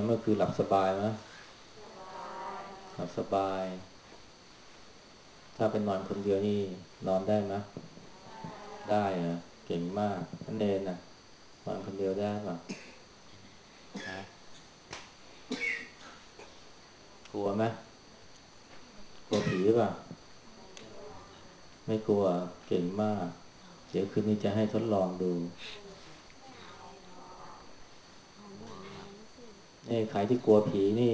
เมื่อคืนหลับสบายไหมหลับสบายถ้าเป็นนอนคนเดียวนี่นอนได้ไหมได้เหรอเก่งมากนั่นเองนะนอนคนเดียวได้ป่ะฮะกลัวไหมกลัวผีป่ะไม่กลัวเก่งมากเดี๋ยวคืนนี้จะให้ทดลองดูใครที่กลัวผีนี่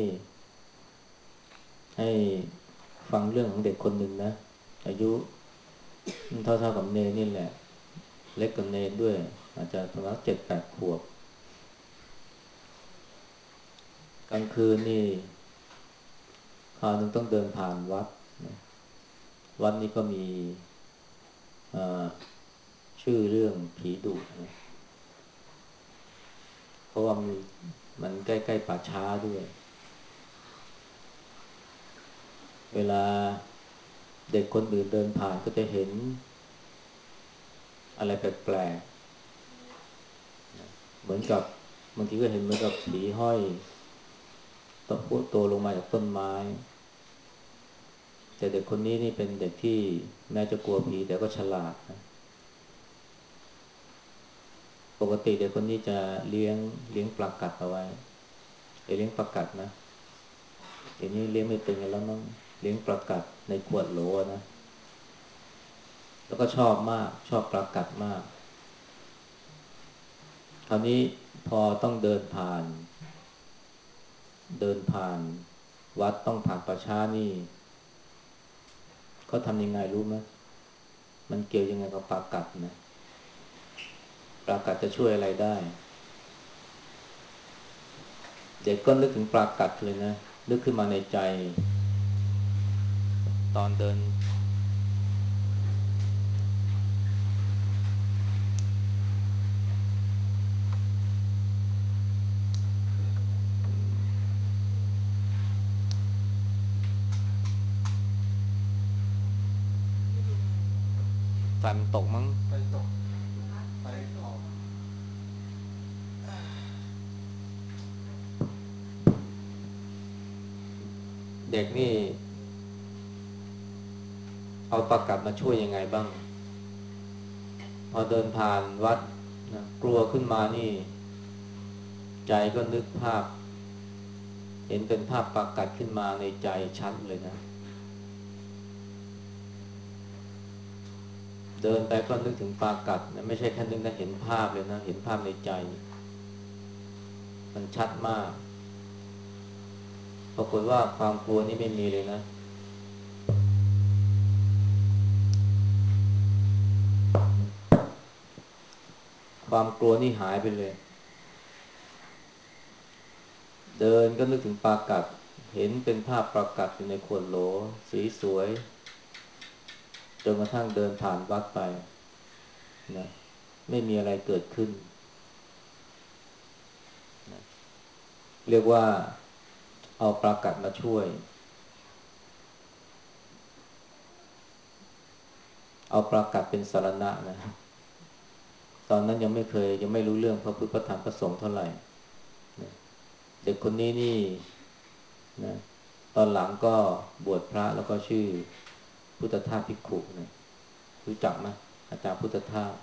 ให้ฟังเรื่องของเด็กคนหนึ่งนะอายุเท่ากับเนนี่แหละเล็กกว่าเนด้วยอาจจะประมาณ7-8 ขวบกลางคืนนี่คราวนึงต้องเดินผ่านวัดนะวัดนี้ก็มีเอ่อชื่อเรื่องผีดุนะเพราะว่ามันใกล้ๆป่าช้าด้วยเวลาเด็กคนอื่นเดินผ่านก็จะเห็นอะไรแปลกๆเหมือนกับบางทีก็เห็นเหมือนกับผีห้อยตัวลงมาจากต้นไม้แต่เด็กคนนี้นี่เป็นเด็กที่แม้จะกลัวผีแต่ก็ฉลาดนะปกติเด็กคนนี้จะเลี้ยงปลากัดเอาไว้เลี้ยงปลากัดนะเดี๋ยวนี้เลี้ยงไม่เป็นกันแล้วมั้งเลี้ยงปลากัดในขวดโหลนะแล้วก็ชอบมากชอบปลากัดมากคราวนี้พอต้องเดินผ่านวัดต้องผ่านป่าช้านี่เขาทำยังไงรู้ไหมมันเกี่ยวยังไงกับปลากัดนะปลากัดจะช่วยอะไรได้เด็กก็นึกถึงปลากัดเลยนะนึกขึ้นมาในใจตอนเดินไฟมันตกมั้งไปตกไปออกเด็กนี่เอาปลากัดมาช่วยยังไงบ้างพอเดินผ่านวัดนะกลัวขึ้นมานี่ใจก็นึกภาพเห็นเป็นภาพปลากัดขึ้นมาในใจชัดเลยนะเดินไปก็นึกถึงปลากัดนะไม่ใช่แค่นึกนะเห็นภาพเลยนะเห็นภาพในใจมันชัดมากปรากฏว่าความกลัวนี่ไม่มีเลยนะความกลัวนี่หายไปเลยเดินก็นึกถึงปลากัดเห็นเป็นภาพปลากัดอยู่ในขวดโหลสีสวยจนกระทั่งเดินผ่านวัดไปนะไม่มีอะไรเกิดขึ้นนะเรียกว่าเอาปลากัดมาช่วยเอาปลากัดเป็นสรณะนะตอนนั้นยังไม่รู้เรื่องพระพุทธพระธรรมพระสงฆ์เท่าไหร่นะเด็กคนนี้นี่นะตอนหลังก็บวชพระแล้วก็ชื่อพุทธทาสภิกขุนะรู้จักไหมอาจารย์พุทธทาส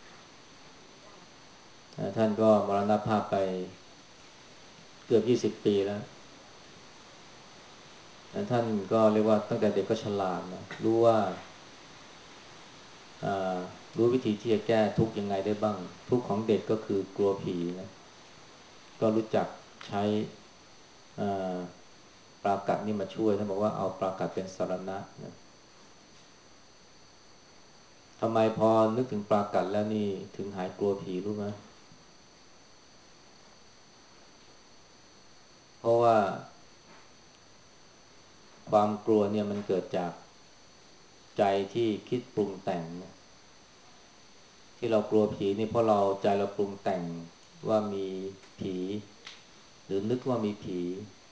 ท่านก็มรณภาพไปเกือบ20 ปีแล้วท่านก็เรียกว่าตั้งแต่เด็กก็ฉลาดนะรู้ว่าอ่ารู้วิธีที่จะแก้ทุกข์ยังไงได้บ้างทุกข์ของเด็กก็คือกลัวผีนะก็รู้จักใช้อ่าปลากัดนี่มาช่วยท่านบอกว่าเอาปลากัดเป็นสรณะนะทำไมพอนึกถึงปลากัดแล้วนี่ถึงหายกลัวผีรู้ไหมเพราะว่าความกลัวเนี่ยมันเกิดจากใจที่คิดปรุงแต่งนะที่เรากลัวผีนี่เพราะใจเราปรุงแต่งว่ามีผีหรือนึกว่ามีผี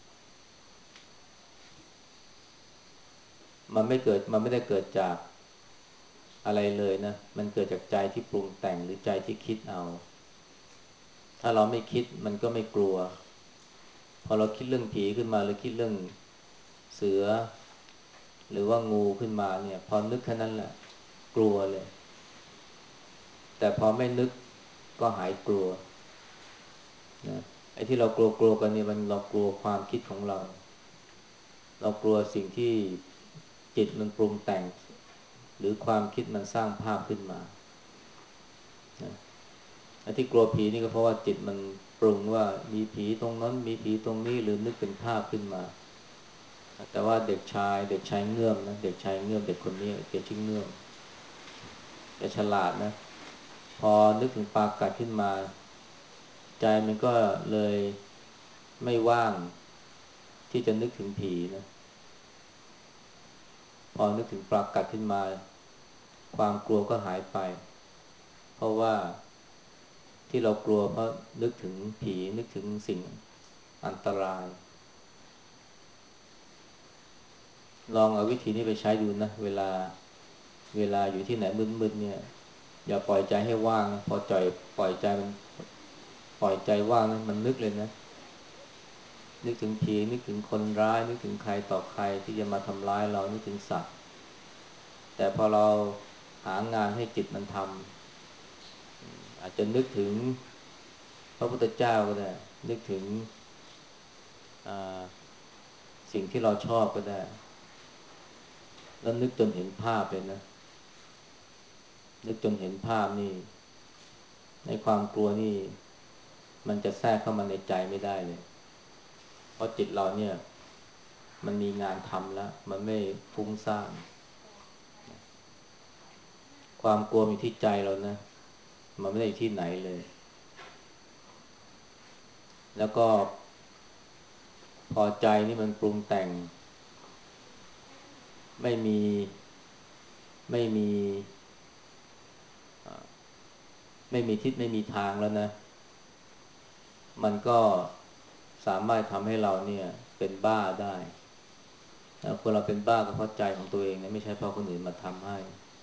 มันไม่ได้เกิดจากอะไรเลยนะมันเกิดจากใจที่ปรุงแต่งหรือใจที่คิดเอาถ้าเราไม่คิดมันก็ไม่กลัวพอเราคิดเรื่องผีขึ้นมาหรือคิดเรื่องเสือหรือว่างูขึ้นมาเนี่ยพอนึกแค่นั้นแหละกลัวเลยแต่พอไม่นึกก็หายกลัวนะไอ้ที่เรากลัวกันเนี่ยมันเรากลัวความคิดของเราเรากลัวสิ่งที่จิตมันปรุงแต่งหรือความคิดมันสร้างภาพขึ้นมานะไอ้ที่กลัวผีนี่ก็เพราะว่าจิตมันปรุงว่ามีผีตรงนั้นมีผีตรงนี้หรือนึกเป็นภาพขึ้นมาแต่ว่าเด็กชายเงื้อมนะเด็กชายเงื้อมเด็กคนนี้เด็กชื่อเงื้อมแกฉลาดนะพอนึกถึงปลากัดขึ้นมาใจมันก็เลยไม่ว่างที่จะนึกถึงผีนะพอนึกถึงปลากัดขึ้นมาความกลัวก็หายไปเพราะว่าที่เรากลัวเพราะนึกถึงผีนึกถึงสิ่งอันตรายลองเอาวิธีนี้ไปใช้ดูนะเวลาอยู่ที่ไหนมืดๆเนี่ยอย่าปล่อยใจให้ว่างนะพอปล่อยใจมันปล่อยใจว่างนะมันนึกเลยนะนึกถึงผีนึกถึงคนร้ายนึกถึงใครต่อใครที่จะมาทำร้ายเรานึกถึงสัตว์แต่พอเราหางานให้จิตมันทำอาจจะนึกถึงพระพุทธเจ้าก็ได้นึกถึงอ่าสิ่งที่เราชอบก็ได้แล้วนึกจนเห็นภาพเลยนะนึกจนเห็นภาพนี่ในความกลัวนี่มันจะแทรกเข้ามาในใจไม่ได้เลยเพราะจิตเราเนี่ยมันมีงานทำแล้วมันไม่ฟุ้งซ่านความกลัวมีที่ใจเรานะมันไม่ได้ที่ไหนเลยแล้วก็พอใจนี่มันปรุงแต่งไม่มีไม่มีไม่มีทิศไม่มีทางแล้วนะมันก็สามารถทำให้เราเนี่ยเป็นบ้าได้คนเราเป็นบ้าก็เพราะใจของตัวเองนะไม่ใช่เพราะคนอื่นมาทำให้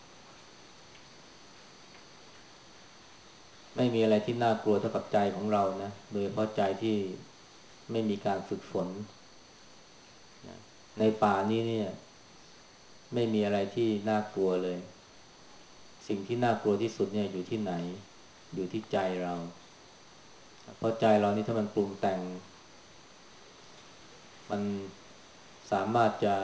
ไม่มีอะไรที่น่ากลัวเท่ากับใจของเรานะโดยเฉพาะใจที่ไม่มีการฝึกฝนนะในป่านี้เนี่ยไม่มีอะไรที่น่ากลัวเลยสิ่งที่น่ากลัวที่สุดเนี่ยอยู่ที่ไหนอยู่ที่ใจเราเพราะใจเรานี่ถ้ามันปรุงแต่งมันสามารถจะ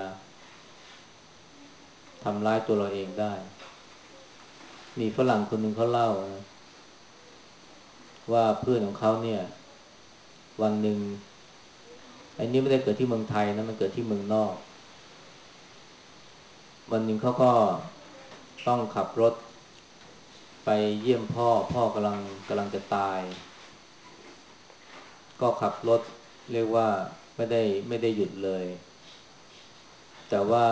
ทำร้ายตัวเราเองได้มีฝรั่งคนหนึ่งเขาเล่านะว่าเพื่อนของเขาเนี่ยวันหนึ่งไอ้นี่ไม่ได้เกิดที่เมืองไทยนะมันเกิดที่เมืองนอกวันหนึ่งเขาก็ต้องขับรถไปเยี่ยมพ่อกำลังจะตายก็ขับรถเรียกว่าไม่ได้หยุดเลยแต่ว่า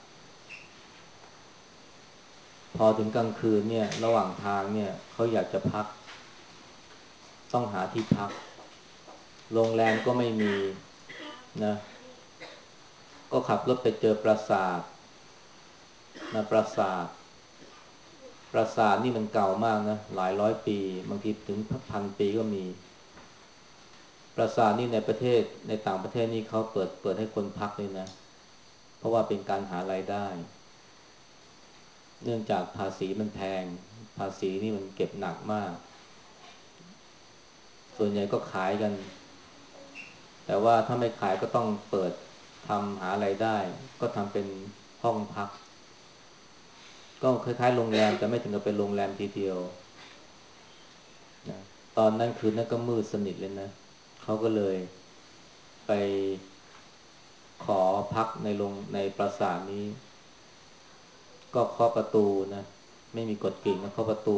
พอถึงกลางคืนเนี่ยระหว่างทางเนี่ยเขาอยากจะพักต้องหาที่พักโรงแรมก็ไม่มีนะก็ขับรถไปเจอปราสาทนะปราสาทนี่มันเก่ามากนะหลายร้อยปีบางทีถึง1,000 ปีก็มีปราสาทนี่ในประเทศในต่างประเทศนี่เขาเปิดให้คนพักเลยนะเพราะว่าเป็นการหารายได้เนื่องจากภาษีมันแพงภาษีนี่มันเก็บหนักมากส่วนใหญ่ก็ขายกันแต่ว่าถ้าไม่ขายก็ต้องเปิดทำหารายได้ก็ทำเป็นห้องพักก็คล้ายๆโรงแรมแต่ไม่ถึงกับเป็นโรงแรมทีเดียวนะตอนนั้นคืนนั้นก็มืดสนิทเลยนะเขาก็เลยไปขอพักในปราสาทนี้ก็เคาะประตูนะไม่มีกฎกิ่งนะเคาะประตู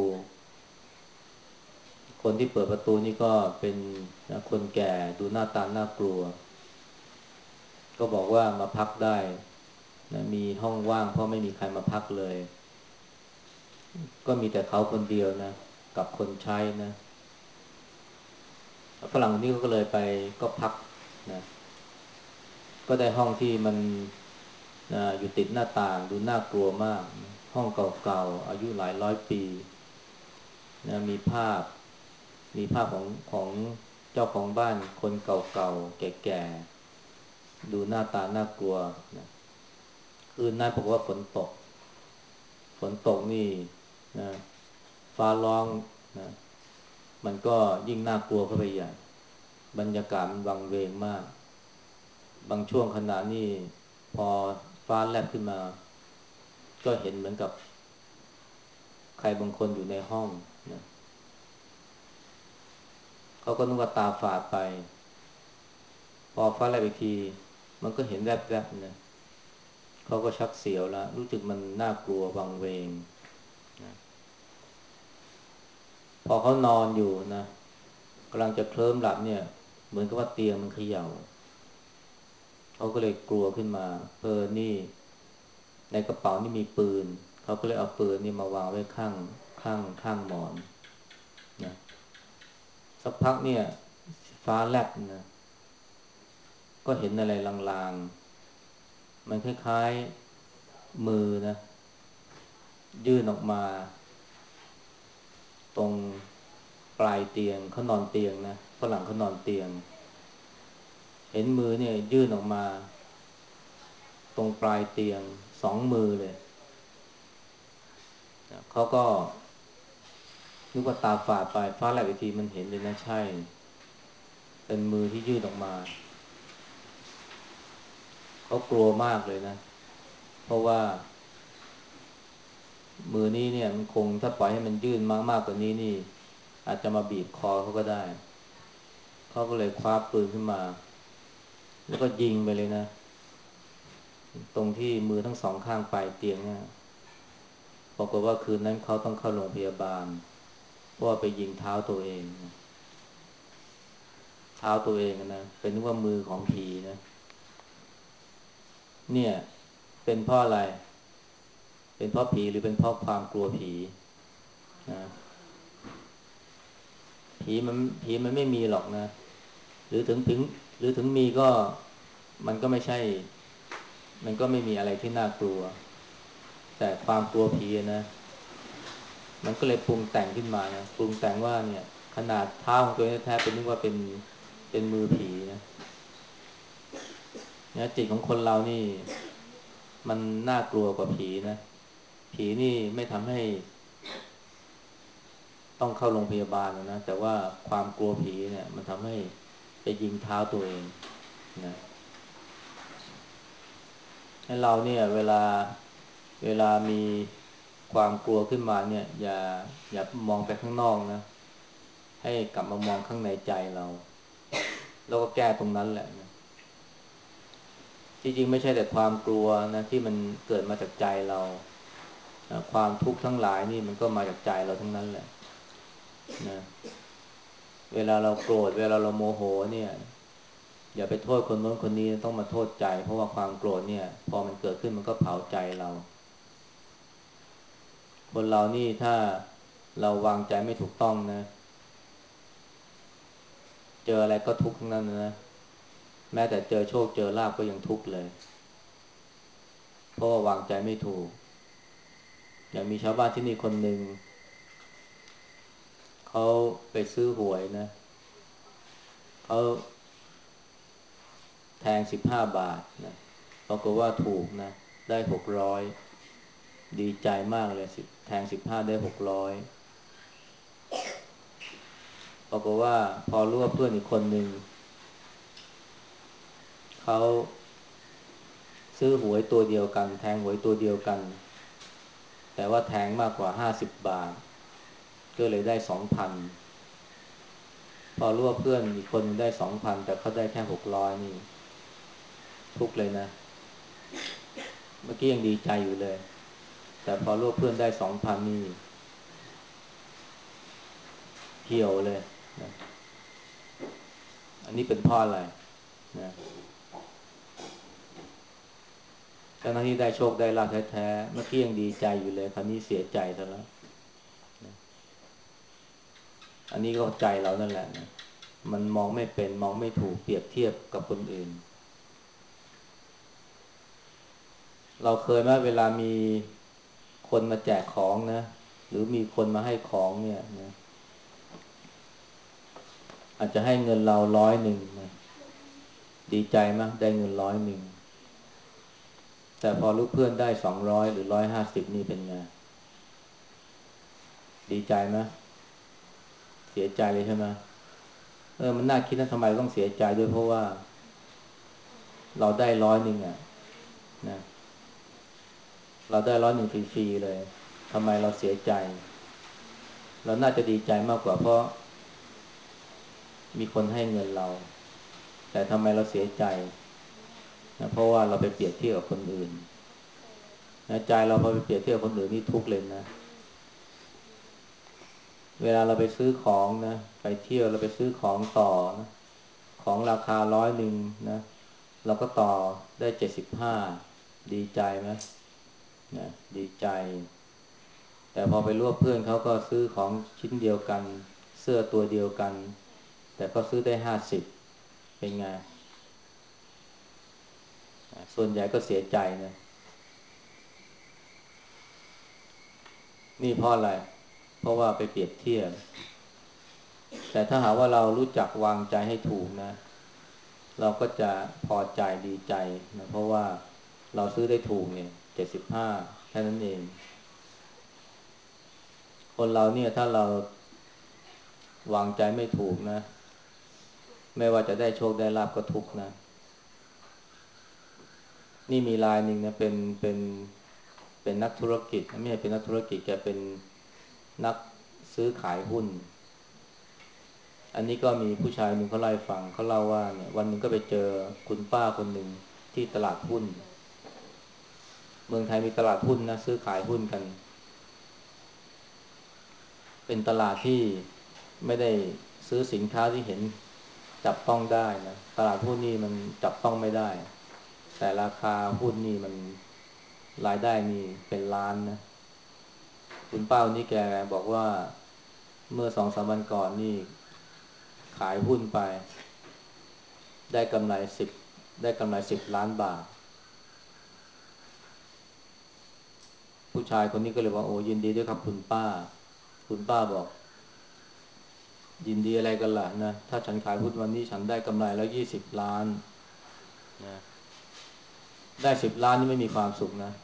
คนที่เปิดประตูนี่ก็เป็นนะคนแก่ดูหน้าตาน่ากลัวก็บอกว่ามาพักได้นะมีห้องว่างเพราะไม่มีใครมาพักเลยก็มีแต่เขาคนเดียวนะกับคนใช้นะฝรั่งคนนี้ก็เลยไปก็พักนะก็ได้ห้องที่มันอยู่ติดหน้าต่างดูน่ากลัวมากห้องเก่าๆอายุหลายร้อยปีนะมีภาพของเจ้าของบ้านคนเก่าๆแก่ๆดูหน้าตาน่ากลัวนะคืนนั้นบอกว่าฝนตกนี่นะฟ้าร้องนะมันก็ยิ่งน่ากลัวเข้าไปใหญ่บรรยากาศมันวังเวงมากบางช่วงขณะนี่พอฟ้าแลบขึ้นมาก็เห็นเหมือนกับใครบางคนอยู่ในห้องนะเขาก็นึกว่าตาฝาดไปพอฟ้าแลบอีกทีมันก็เห็นแวบๆนะเขาก็ชักเสียวแล้วรู้สึกมันน่ากลัววังเวงนะพอเขานอนอยู่นะกำลังจะเคลิ้มหลับเนี่ยเหมือนกับว่าเตียงมันเขย่าเขาก็เลยกลัวขึ้นมานี่ในกระเป๋านี่มีปืนเขาก็เลยเอาปืนนี่มาวางไว้ข้างหมอนนะสักพักเนี่ยฟ้าแลบนะก็เห็นอะไรลางๆมันคล้ายๆมือนะยื่นออกมาตรงปลายเตียงเขานอนเตียงนะฝรั่งเขานอนเตียงเห็นมือเนี่ยยื่นออกมาตรงปลายเตียง2 มือเลยนะเขาก็นึกว่าตาฝาดไปฟ้าแลบอีกทีมันเห็นเลยนะใช่เป็นมือที่ยื่นออกมาเขากลัวมากเลยนะเพราะว่ามือนี้เนี่ยมันคงถ้าปล่อยให้มันยื่นมากกว่านี้นี่อาจจะมาบีบคอเขาก็ได้เขาก็เลยคว้าปืนขึ้นมาแล้วก็ยิงไปเลยนะตรงที่มือทั้งสองข้างปลายเตียงเนี่ยปรากฏว่าคืนนั้นเขาต้องเข้าโรงพยาบาลเพราะว่าไปยิงเท้าตัวเองนะเท้าตัวเองนะเป็นนึกว่ามือของผีนะเนี่ยเป็นเพราะอะไรเป็นเพราะผีหรือเป็นเพราะความกลัวผีนะผีมันผีมันไม่มีหรอกนะหรือถึงหรือถึงมีก็มันก็ไม่ใช่มันก็ไม่มีอะไรที่น่ากลัวแต่ความกลัวผีนะมันก็เลยปรุงแต่งขึ้นมานะปรุงแต่งว่าเนี่ยขนาดเท้าของตัวเองแท้ๆเป็นนึกว่าเป็นมือผีนะเนี่ยจิตของคนเรานี่มันน่ากลัวกว่าผีนะผีนี่ไม่ทำให้ต้องเข้าโรงพยาบาลนะแต่ว่าความกลัวผีเนี่ยมันทำให้ไปยิงเท้าตัวเองนะให้เราเนี่ยเวลามีความกลัวขึ้นมาเนี่ยอย่ามองไปข้างนอกนะให้กลับมามองข้างในใจเราแล้วก็แก้ตรงนั้นแหละนะที่จริงไม่ใช่แต่ความกลัวนะที่มันเกิดมาจากใจเราความทุกข์ทั้งหลายนี่มันก็มาจากใจเราทั้งนั้นแหละนะเวลาเราโกรธเวลาเราโมโหเนี่ยอย่าไปโทษคนโน้นคนนี้ต้องมาโทษใจเพราะว่าความโกรธเนี่ยพอมันเกิดขึ้นมันก็เผาใจเราคนเรานี่ถ้าเราวางใจไม่ถูกต้องนะเจออะไรก็ทุกข์ทั้งนั้นนะแม้แต่เจอโชคเจอลาภก็ยังทุกข์เลยเพราะว่าวางใจไม่ถูกอย่างมีชาวบ้านที่นี่คนหนึ่งเขาไปซื้อหวยนะเขาแทง15 บาทนะปรากฏว่าถูกนะได้600ดีใจมากเลยแทง15ได้600ปรากฏว่าพอรู้ว่าเพื่อนอีกคนหนึ่งเขาซื้อหวยตัวเดียวกันแทงหวยตัวเดียวกันแต่ว่าแทงมากกว่า50 บาทก็เลยได้2,000พอรู้ว่าเพื่อนอีกคนได้2,000แต่เขาได้แค่600นี่ทุกเลยนะเมื่อกี้ยังดีใจอยู่เลยแต่พอรู้ว่าเพื่อนได้2,000นี่เหี่ยวเลยนะอันนี้เป็นเพราะอะไรนะทั้งที่ได้โชคได้ลาภแท้ๆเมื่อกี้ยังดีใจอยู่เลยคราวนี้เสียใจซะแล้วนะอันนี้ก็ใจเรานั่นแหละนะมันมองไม่เป็นมองไม่ถูกเปรียบเทียบกับคนอื่นเราเคยไหมเวลามีคนมาแจกของนะหรือมีคนมาให้ของเนี่ยนะอาจจะให้เงินเรา100นะดีใจไหมได้เงิน100แต่พอลูกเพื่อนได้200หรือ150นี่เป็นไงดีใจไหมเสียใจเลยใช่ไหมมันน่าคิดนะทำไมต้องเสียใจด้วยเพราะว่าเราได้100อ่ะนะเราได้100ฟรีๆเลยทำไมเราเสียใจเราน่าจะดีใจมากกว่าเพราะมีคนให้เงินเราแต่ทำไมเราเสียใจนะเพราะว่าเราไปเปรียบเทียบกับคนอื่นนะใจเราพอไปเปรียบเทียบกับคนอื่นนี่ทุกข์เลยนะเวลาเราไปซื้อของนะไปเที่ยวเราไปซื้อของต่อนะของราคานะเราก็ต่อได้75ดีใจไหมนะดีใจแต่พอไปรวบเพื่อนเขาก็ซื้อของชิ้นเดียวกันเสื้อตัวเดียวกันแต่ก็ซื้อได้50เป็นไงส่วนใหญ่ก็เสียใจนะนี่เพราะอะไรเพราะว่าไปเปรียบเทียบแต่ถ้าหากว่าเรารู้จักวางใจให้ถูกนะเราก็จะพอใจดีใจนะเพราะว่าเราซื้อได้ถูกเนี่ย75แค่นั้นเองคนเราเนี่ยถ้าเราวางใจไม่ถูกนะไม่ว่าจะได้โชคได้ลาภก็ทุกข์นะนี่มีรายหนึ่งนะเป็นนักธุรกิจไม่ใช่เป็นนักธุรกิจแกเป็นนักซื้อขายหุ้นอันนี้ก็มีผู้ชายหนึ่งเขาเล่าให้ฟังเขาเล่าว่าเนี่ยวันหนึ่งก็ไปเจอคุณป้าคนหนึ่งที่ตลาดหุ้นเมืองไทยมีตลาดหุ้นนะซื้อขายหุ้นกันเป็นตลาดที่ไม่ได้ซื้อสินค้าที่เห็นจับต้องได้นะตลาดหุ้นนี่มันจับต้องไม่ได้แต่ราคาหุ้นนี่มันรายได้นี่เป็นล้านนะคุณป้าคนนี้แกบอกว่าเมื่อ2-3 วันก่อนนี่ขายหุ้นไปได้กำไรสิบได้กำไร10 ล้านบาทผู้ชายคนนี้ก็เลยบอกโอ้ยินดีด้วยครับคุณป้าคุณป้าบอกยินดีอะไรกันล่ะนะถ้าฉันขายหุ้นวันนี้ฉันได้กำไรแล้ว20 ล้านนะได้10 ล้านนี่ไม่มีความสุขนะ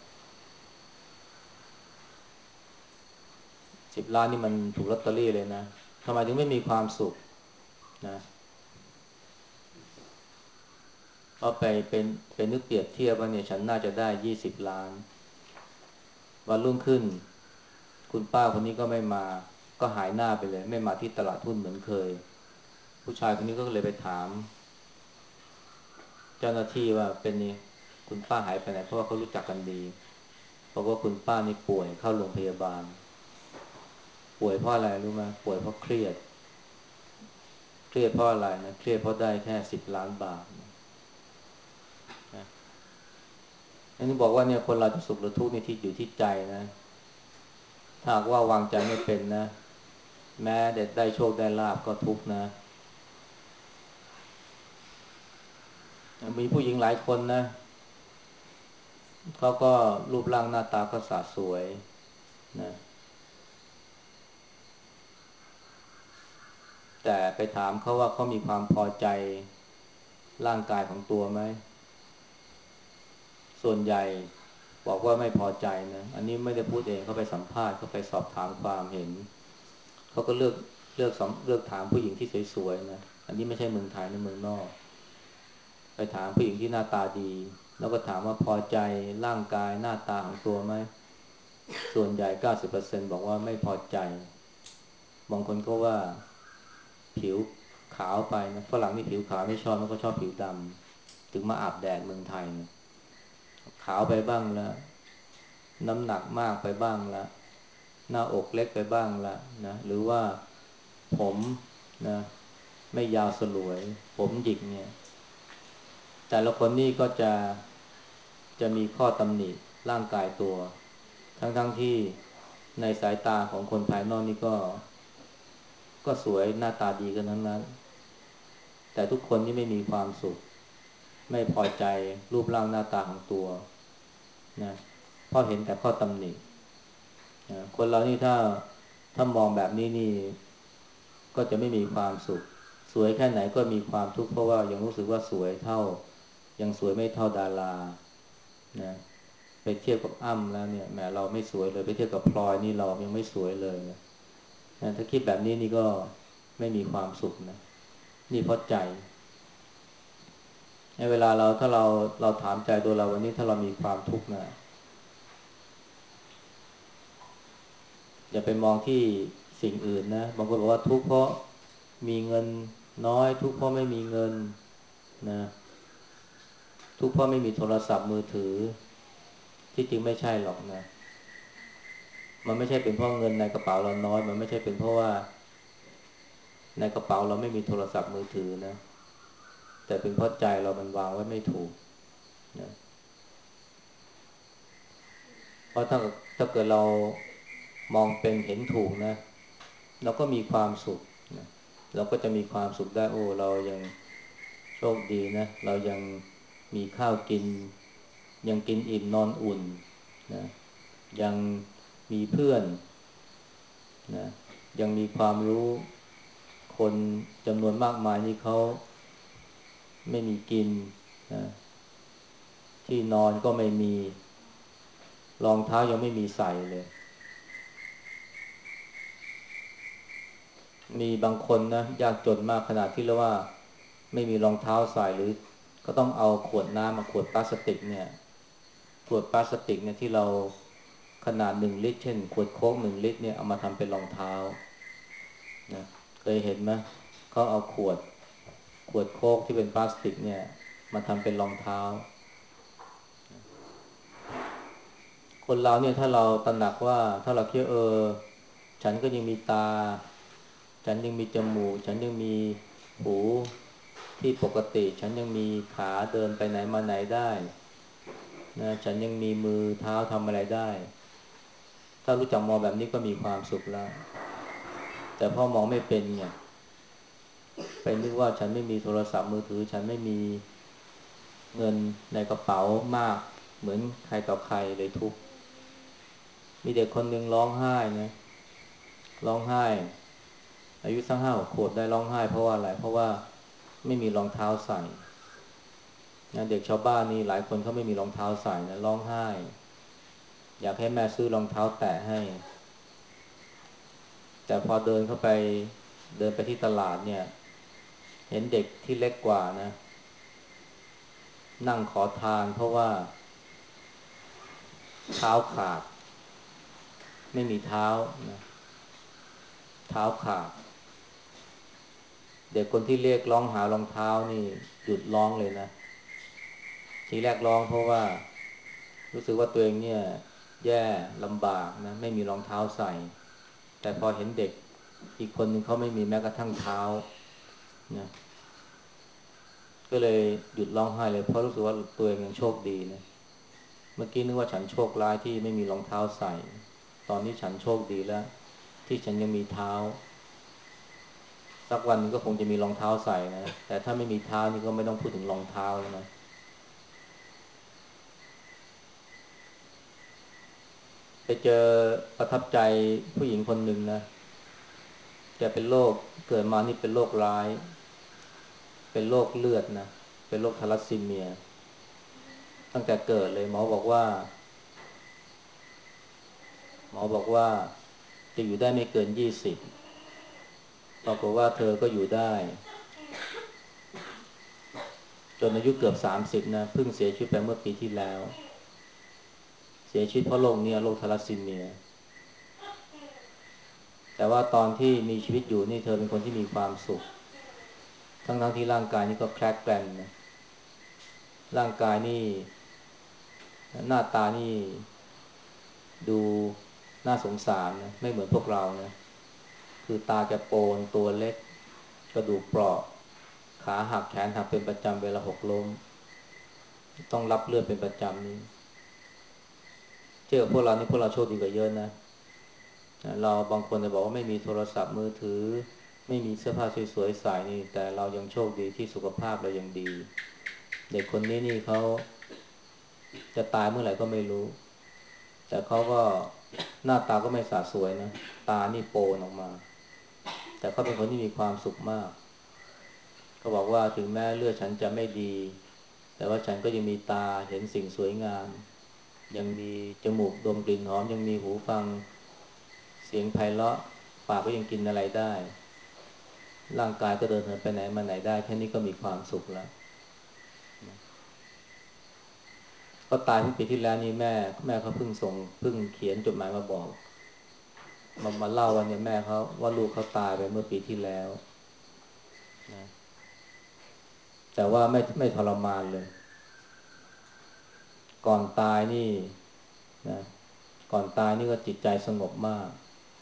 10 ล้านนี่มันถูกลอตเตอรี่เลยนะทำไมถึงไม่มีความสุขนะเพราะไปนึกเปรียบเทียบว่าเนี่ยฉันน่าจะได้20 ล้านวันรุ่งขึ้นคุณป้าคนนี้ก็ไม่มาก็หายหน้าไปเลยไม่มาที่ตลาดหุ้นเหมือนเคยผู้ชายคนนี้ก็เลยไปถามเจ้าหน้าที่ว่าเป็นนี่คุณป้าหายไปไหนเพราะว่าเขารู้จักกันดีบอกว่าคุณป้านี่ป่วยเข้าโรงพยาบาลป่วยเพราะอะไรรู้ไหมป่วยเพราะเครียดเครียดเพราะอะไรนะเครียดเพราะได้แค่10 ล้านบาทนะอันนี้บอกว่าเนี่ยคนเราจะสุขหรือทุกข์นี่ที่อยู่ที่ใจนะถ้าหากว่าวางใจไม่เป็นนะแม้เด็ดได้โชคได้ลาภก็ทุกข์นะมีผู้หญิงหลายคนนะเขาก็รูปร่างหน้าตาก็สะสวยนะแต่ไปถามเขาว่าเขามีความพอใจร่างกายของตัวไหมส่วนใหญ่บอกว่าไม่พอใจนะอันนี้ไม่ได้พูดเองเขาไปสัมภาษณ์เขาไปสอบถามความเห็นเขาก็เลือกถามผู้หญิงที่สวยๆนะอันนี้ไม่ใช่เมืองไทยนะเมืองนอกไปถามผู้หญิงที่หน้าตาดีแล้วก็ถามว่าพอใจร่างกายหน้าตาของตัวไหมส่วนใหญ่90%บอกว่าไม่พอใจบางคนก็ว่าผิวขาวไปนะฝรั่งนี่ผิวขาวไม่ชอบมันก็ชอบผิวดำถึงมาอาบแดดเมืองไทยเนี่ยขาวไปบ้างแล้วน้ำหนักมากไปบ้างแล้วหน้าอกเล็กไปบ้างแล้วนะหรือว่าผมนะไม่ยาวสลวยผมหยิกเนี่ยแต่ละคนนี่ก็จะมีข้อตำหนิร่างกายตัวทั้งที่ในสายตาของคนภายนอกนี่ก็สวยหน้าตาดีกันทั้งนั้นแต่ทุกคนนี่ไม่มีความสุขไม่พอใจรูปร่างหน้าตาของตัวนะเพราะเห็นแต่ข้อตำหนินะคนเรานี่ถ้ามองแบบนี้นี่ก็จะไม่มีความสุขสวยแค่ไหนก็มีความทุกข์เพราะว่ายังรู้สึกว่าสวยเท่ายังสวยไม่เท่าดารานะไปเทียบกับอ้ำแล้วเนี่ยแหมเราไม่สวยเลยไปเทียบกับพลอยนี่เรายังไม่สวยเลยนะถ้าคิดแบบนี้นี่ก็ไม่มีความสุขนะนี่เพราะใจในเวลาเราถ้าเราถามใจตัวเราวันนี้ถ้าเรามีความทุกข์นะอย่าไปมองที่สิ่งอื่นนะบางคนบอกว่าทุกข์เพราะมีเงินน้อยทุกข์เพราะไม่มีเงินนะทุกข์เพราะไม่มีโทรศัพท์มือถือที่จริงไม่ใช่หรอกนะมันไม่ใช่เป็นเพราะเงินในกระเป๋าเราน้อยมันไม่ใช่เป็นเพราะว่าในกระเป๋าเราไม่มีโทรศัพท์มือถือนะแต่เป็นเพราะใจเรามันวางไว้ไม่ถูกนะเพราะถ้าเกิดเรามองเป็นเห็นถูกนะเราก็มีความสุขนะเราก็จะมีความสุขได้โอ้เรายังโชคดีนะเรายังมีข้าวกินยังกินอิ่มนอนอุ่นนะยังมีเพื่อนนะยังมีความรู้คนจำนวนมากมายที่เขาไม่มีกินนะที่นอนก็ไม่มีรองเท้ายังไม่มีใส่เลยมีบางคนนะยากจนมากขนาดที่เรียกว่าไม่มีรองเท้าใส่หรือก็ต้องเอาขวดน้ำมาขวดพลาสติกเนี่ยขวดพลาสติกเนี่ยที่เราขนาด1 ลิตรเช่นขวดโค้ก1 ลิตรเนี่ยเอามาทำเป็นรองเท้านะเคยเห็นไหมเขาเอาขวดโค้กที่เป็นพลาสติกเนี่ยมาทำเป็นรองเท้าคนเราเนี่ยถ้าเราตระหนักว่าถ้าเราคิดฉันก็ยังมีตาฉันยังมีจมูกฉันยังมีหูที่ปกติฉันยังมีขาเดินไปไหนมาไหนได้นะฉันยังมีมือเท้าทำอะไรได้ถ้ารู้จักมองแบบนี้ก็มีความสุขแล้วแต่พอมองไม่เป็นเนี่ยไปนึกว่าฉันไม่มีโทรศัพท์มือถือฉันไม่มีเงินในกระเป๋ามากเหมือนใครต่อใครเลยทุกข์มีเด็กคนหนึ่งร้องไห้นะร้องไห้อายุสัก5-6 ขวบได้ร้องไห้เพราะว่าอะไรเพราะว่าไม่มีรองเท้าใส่นะเด็กชาวบ้านนี่หลายคนเขาไม่มีรองเท้าใส่นะร้องไห้อยากให้แม่ซื้อรองเท้าแตะให้แต่พอเดินไปที่ตลาดเนี่ยเห็นเด็กที่เล็กกว่านะนั่งขอทานเพราะว่าเท้าขาดไม่มีเท้านะเท้าขาดเด็กคนที่เรียกร้องหารองเท้านี่หยุดร้องเลยนะทีแรกร้องเพราะว่ารู้สึกว่าตัวเองเนี่ยแย่ลำบากนะไม่มีรองเท้าใส่แต่พอเห็นเด็กอีกคนหนึ่งเขาไม่มีแม้กระทั่งเท้านะก็เลยหยุดร้องไห้เลยเพราะรู้สึกว่าตัวเองยังโชคดีนะเมื่อกี้นึกว่าฉันโชคร้ายที่ไม่มีรองเท้าใส่ตอนนี้ฉันโชคดีแล้วที่ฉันยังมีเท้าสักวันหนึงก็คงจะมีรองเท้าใส่นะแต่ถ้าไม่มีเท้านี่ก็ไม่ต้องพูดถึงรองเท้าแล้วนะไปเจอประทับใจผู้หญิงคนหนึ่งนะแกเป็นโรคเกิดมานี่เป็นโรคร้ายเป็นโรคเลือดนะเป็นโรคทาลัสซีเมียตั้งแต่เกิดเลยหมอบอกว่าจะอยู่ได้ไม่เกิน20ปรากฏว่าเธอก็อยู่ได้จนอายุเกือบ30นะเพิ่งเสียชีวิตไปเมื่อปีที่แล้วเสียชีวิตเพราะโรคเนี้ยโรคทาลัสซีเมียแต่ว่าตอนที่มีชีวิตอยู่นี่เธอเป็นคนที่มีความสุขทั้งที่ร่างกายนี่ก็แคลกแกรนนะร่างกายนี่หน้าตานี่ดูน่าสงสารนะไม่เหมือนพวกเรานะคือตาแกโปนตัวเล็กกระดูกเปราะขาหักแขนหักเป็นประจำเวลาหกล้มต้องรับเลือดเป็นประจำนี้เทียบกับพวกเรานี่พวกเราโชคดีกว่าเยอะนะเราบางคนจะบอกว่าไม่มีโทรศัพท์มือถือไม่มีเสื้อผ้าสวยๆใส่นี่แต่เรายังโชคดีที่สุขภาพเรายังดีเด็กคนนี้นี่เขาจะตายเมื่อไหร่ก็ไม่รู้แต่เขาก็หน้าตาก็ไม่สะสวยนะตานี่โปนออกมาแต่เขาเป็นคนที่มีความสุขมากก็บอกว่าถึงแม้เลือดฉันจะไม่ดีแต่ว่าฉันก็ยังมีตาเห็นสิ่งสวยงามยังมีจมูกดมกลิ่นหอมยังมีหูฟังเสียงไพเราะปากก็ยังกินอะไรได้ร่างกายก็เดินเหินไปไหนมาไหนได้แค่นี้ก็มีความสุขแล้วก็ตายเมื่อปีที่แล้วนี่แม่เขาเพิ่งเขียนจดหมายมาบอกมาเล่าวันนี้แม่เขาว่าลูกเขาตายไปเมื่อปีที่แล้วนะแต่ว่าไม่ทรมานเลยก่อนตายนี่นะก่อนตายนี่ก็จิตใจสงบมาก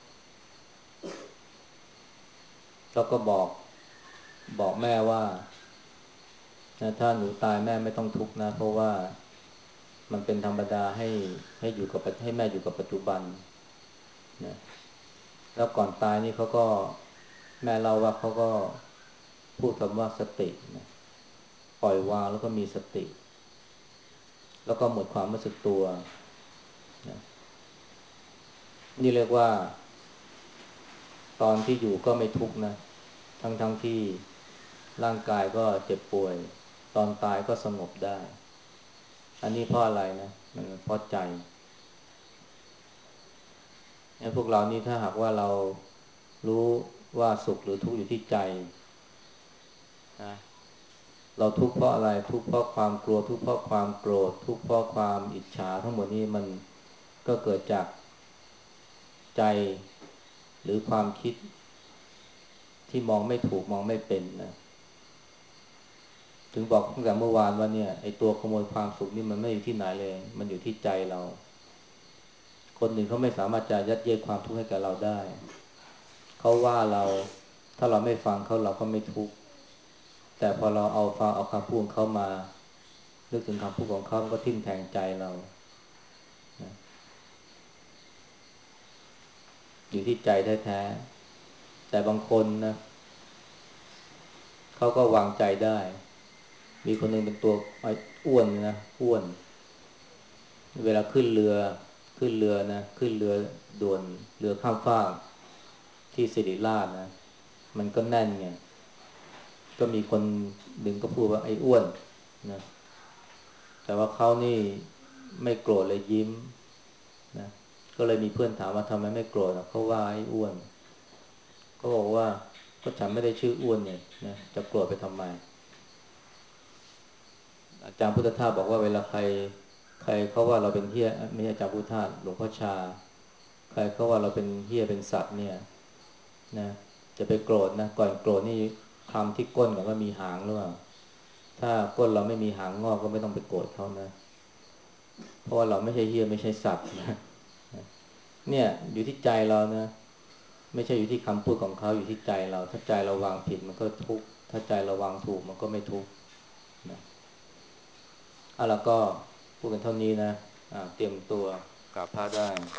แล้วก็บอกแม่ว่านะถ้าหนูตายแม่ไม่ต้องทุกข์นะเพราะว่ามันเป็นธรรมดาให้แม่อยู่กับปัจจุบันนะแล้วก่อนตายนี่เขาก็แม่เล่าว่าเขาก็พูดคำว่าสตินะปล่อยวางแล้วก็มีสติแล้วก็หมดความรู้สึกตัวนะนี่เรียกว่าตอนที่อยู่ก็ไม่ทุกข์นะทั้งที่ร่างกายก็เจ็บป่วยตอนตายก็สงบได้อันนี้เพราะอะไรนะมันเพราะใจพวกเรานี่ถ้าหากว่าเรารู้ว่าสุขหรือทุกข์อยู่ที่ใจนะเราทุกข์เพราะอะไรทุกข์เพราะความกลัวทุกข์เพราะความโกรธทุกข์เพราะความอิจฉาทั้งหมดนี้มันก็เกิดจากใจหรือความคิดที่มองไม่ถูกมองไม่เป็นนะถึงบอกตั้งแต่เมื่อวานว่าเนี่ยไอ้ตัวขโมยความสุขนี่มันไม่อยู่ที่ไหนเลยมันอยู่ที่ใจเราคนอื่นเขาไม่สามารถจะยัดเยียดความทุกข์ให้กับเราได้เขาว่าเราถ้าเราไม่ฟังเขาเราก็ไม่ทุกข์แต่พอเราเอาคำพูดของเขามานึกถึงคำพูดของเขามันก็ทิ่มแทงใจเรานะอยู่ที่ใจแท้ๆแต่บางคนนะเขาก็วางใจได้มีคนหนึ่งเป็นตัวอ้วนนะอ้วนเวลาขึ้นเรือนะขึ้นเรือด่วนเรือข้ามฟากที่สิริราชนะมันก็แน่นไงก็มีคนหนึ่งก็พูดว่าไอ้อ้วนนะแต่ว่าเขานี่ไม่โกรธเลยยิ้มนะก็เลยมีเพื่อนถามว่าทำไมไม่โกรธเขาว่าไอ้อ้วนก็บอกว่าก็ฉันไม่ได้ชื่ออ้วนเนี่ยนะจะโกรธไปทำไมอาจารย์พุทธทาสบอกว่าเวลาใครเขาว่าเราเป็นเหี้ยไม่ใช่อาจารย์พุทธทาสหลวงพ่อชาใครเขาว่าเราเป็นเหี้ยเป็นสัตว์เนี่ยนะจะไปโกรธนะก่อนโกรธนี่คลำที่ก้นก่อนว่ามีหางหรือเปล่าถ้าก้นเราไม่มีหางงอกก็ไม่ต้องไปโกรธเขานะเพราะว่าเราไม่ใช่เหี้ยไม่ใช่สัตว์นะเนี่ยอยู่ที่ใจเรานะไม่ใช่อยู่ที่คำพูดของเขาอยู่ที่ใจเราถ้าใจเราวางผิดมันก็ทุกข์ถ้าใจเราวางถูกมันก็ไม่ทุกข์นะแล้วก็พูดกันเท่านี้นะเตรียมตัวกราบพระได้